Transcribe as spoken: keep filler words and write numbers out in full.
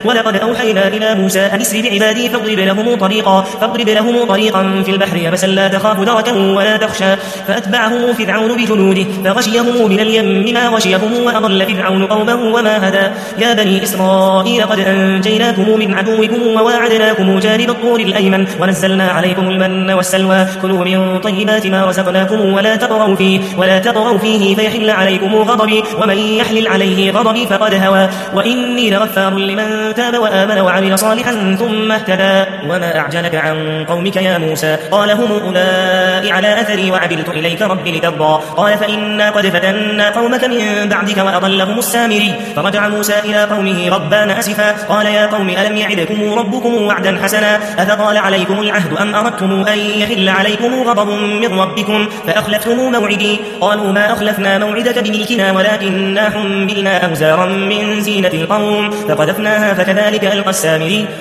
ولقد أوحينا إلى موسى أن اسر بعبادي فاضرب لهم طريقا فاضرب لهم طريقا في البحر يبسا لا تخاف دركا ولا تخشى فأتبعهم فرعون بجنوده فغشيهم من اليم ما غشيهم وأضل فرعون قومه وما هدى يا بني إسرائيل قد أنجيناكم من عدوكم وواعدناكم جانب الطور الأيمن ونزلنا عليكم المن والسلوى كلوا من طيبات ما رزقناكم ولا تطغوا فيه ولا تطغوا فيه فيحل عليكم غضبي ومن يحلل عليه غضبي فقد هوى وإني لغفار لمن تاب وآمن وعمل صالحا ثم اهتدى. وما أعجلك عن قومك يا موسى قال هم أولئك على أثري وعبلت إليك ربي لترضى قال فإنا قد فتنا قومك من بعدك وأضلهم السامري فرجع موسى إلى قومه غضبان أسفا قال يا قوم ألم يعدكم ربكم وعدا حسنا أفطال عليكم العهد أم أردتم أن يحل عليكم غضب من ربكم فأخلفتم موعدي قالوا ما أخلفنا موعدك بملكنا ولكننا حملنا أوزارا من زينة القوم فقذفناها فكذلك ألقى السامري